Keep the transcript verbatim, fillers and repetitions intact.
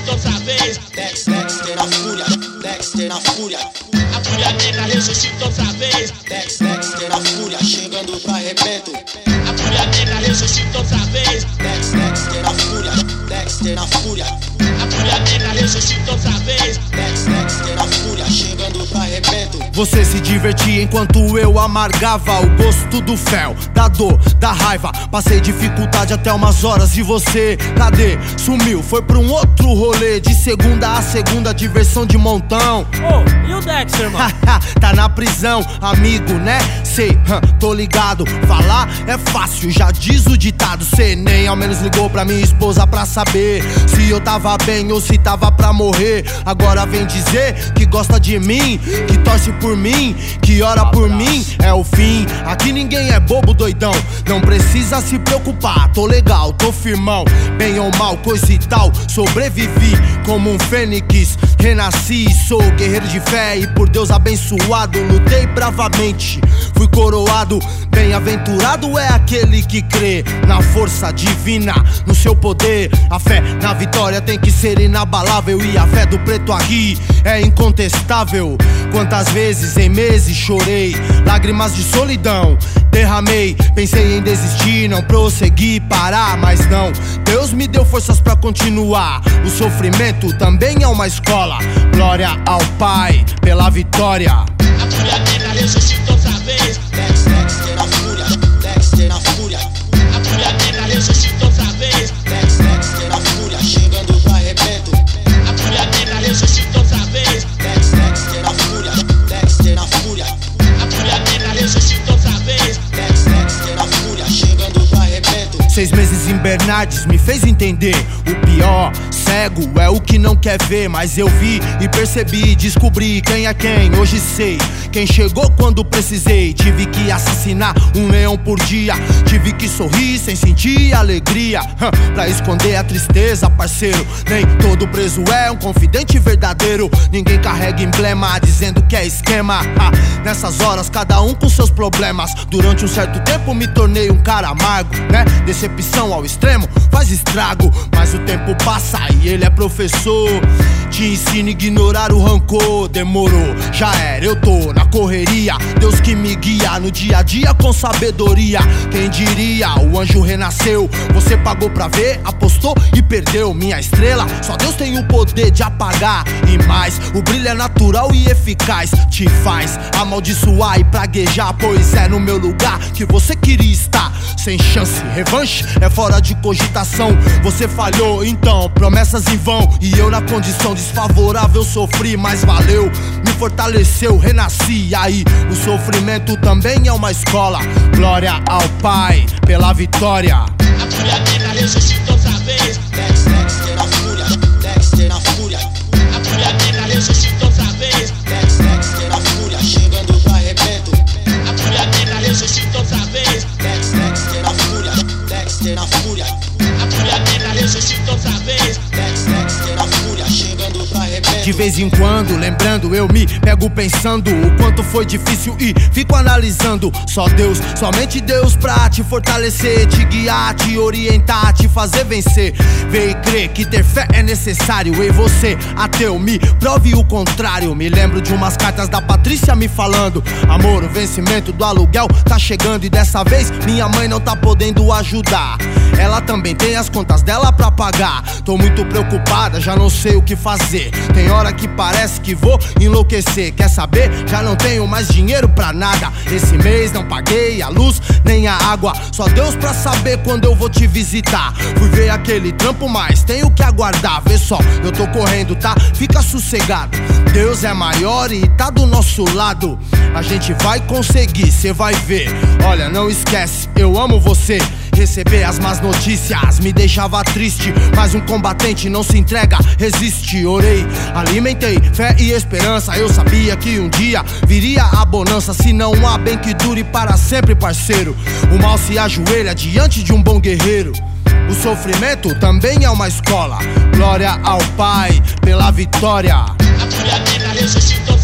ressuscita outra vez. Dex, Dexter na fúria, Dexter na fúria. A fúria negra ressuscita outra vez. Dex, Dexter na fúria, chegando pra arrebento. A fúria negra ressuscita outra vez. Dex, Dexter na fúria, Dexter na fúria. A fúria negra ressuscita outra vez. Dex, Dexter na fúria, chegando pra arrebento. Você se divertia enquanto eu amargava o gosto do fel, da dor, da raiva. Passei dificuldade até umas horas e você, cadê? Sumiu, foi pra um outro rolê. De segunda a segunda, diversão de montão. Ô, oh, e o Dexter, mano? Tá na prisão, amigo, né? Sei, hum, tô ligado. Falar é fácil, já diz o ditado. Cê nem ao menos ligou pra minha esposa pra saber se eu tava bem ou se tava pra morrer. Agora vem dizer que gosta de mim, que torce por mim, que ora por mim. É o fim, aqui ninguém é bobo, doidão. Não precisa se preocupar, tô legal, tô firmão. Bem ou mal, coisa e tal, sobrevivi como um fênix. Renasci, sou guerreiro de fé e por Deus abençoado, lutei bravamente, fui coroado. Bem-aventurado é aquele que crê na força divina, no seu poder. A fé na vitória tem que ser inabalável e a fé do preto aqui é incontestável. Quantas vezes em meses chorei, lágrimas de solidão derramei. Pensei em desistir, não prossegui, parar, mas não. Deus me deu forças pra continuar. O sofrimento também é uma escola. Glória ao Pai pela vitória. A fúria negra ressuscita outra vez. Dex, Dexter na fúria, Dexter na fúria. A fúria negra ressuscita outra vez. Dex, Dexter na fúria, chegando pra arrebento. A fúria negra ressuscita outra vez. Dex, Dexter na fúria, Dexter na fúria. A fúria negra ressuscita outra vez. Dex, Dexter na fúria, chegando pra arrebento. Seis meses em Bernardes me fez entender o pior. Cego é o que não quer ver, mas eu vi e percebi, descobri quem é quem. Hoje sei quem chegou quando precisei. Tive que assassinar um leão por dia, tive que sorrir sem sentir alegria, hum, pra esconder a tristeza, parceiro. Nem todo preso é um confidente verdadeiro. Ninguém carrega emblema dizendo que é esquema. Ah, nessas horas cada um com seus problemas. Durante um certo tempo me tornei um cara amargo, né? Decepção ao extremo faz estrago, mas o tempo passa e ele é professor. Te ensina a ignorar o rancor. Demorou, já era, eu tô na correria. Deus que me guia no dia a dia com sabedoria. Quem diria, o anjo renasceu. Você pagou pra ver, apostou e perdeu. Minha estrela, só Deus tem o poder de apagar. E mais, o brilho é natural e eficaz. Te faz amaldiçoar e praguejar, pois é no meu lugar que você queria estar. Sem chance, revanche é fora de cogitação. Você falhou, então promessas em vão. E eu na condição desfavorável sofri, mas valeu, me fortaleceu, renasci. Aí o sofrimento também é uma escola. Glória ao Pai pela vitória. A fúria negra ressuscita outra vez. Dex, Dexter na fúria, Dexter na fúria. A fúria negra ressuscita outra vez. Dex, Dexter na fúria, chegando pra arrebento. A fúria negra ressuscita outra vez. Dex, Dexter na fúria, Dexter na fúria. A fúria negra ressuscita outra vez. Dex, Dexter na fúria, chegando pra arrebento. De vez em quando, lembrando, eu me pego pensando o quanto foi difícil e fico analisando. Só Deus, somente Deus pra te fortalecer, te guiar, te orientar, te fazer vencer. Vê e crê que ter fé é necessário. E você, ateu, me prove o contrário. Me lembro de umas cartas da Patrícia me falando: amor, o vencimento do aluguel tá chegando e dessa vez minha mãe não tá podendo ajudar. Ela também tem as contas dela pra pagar. Tô muito preocupada, já não sei o que fazer. Tem hora que parece que vou enlouquecer. Quer saber? Já não tenho mais dinheiro pra nada. Esse mês não paguei a luz nem a água. Só Deus pra saber quando eu vou te visitar. Fui ver aquele trampo, mas tenho que aguardar. Vê só, eu tô correndo, tá? Fica sossegado. Deus é maior e tá do nosso lado. A gente vai conseguir, cê vai ver. Olha, não esquece, eu amo você. Receber as más notícias me deixava triste, mas um combatente não se entrega, resiste. Orei, alimentei fé e esperança. Eu sabia que um dia viria a bonança. Se não há bem que dure para sempre, parceiro, o mal se ajoelha diante de um bom guerreiro. O sofrimento também é uma escola. Glória ao Pai pela vitória. A fúria negra ressuscitou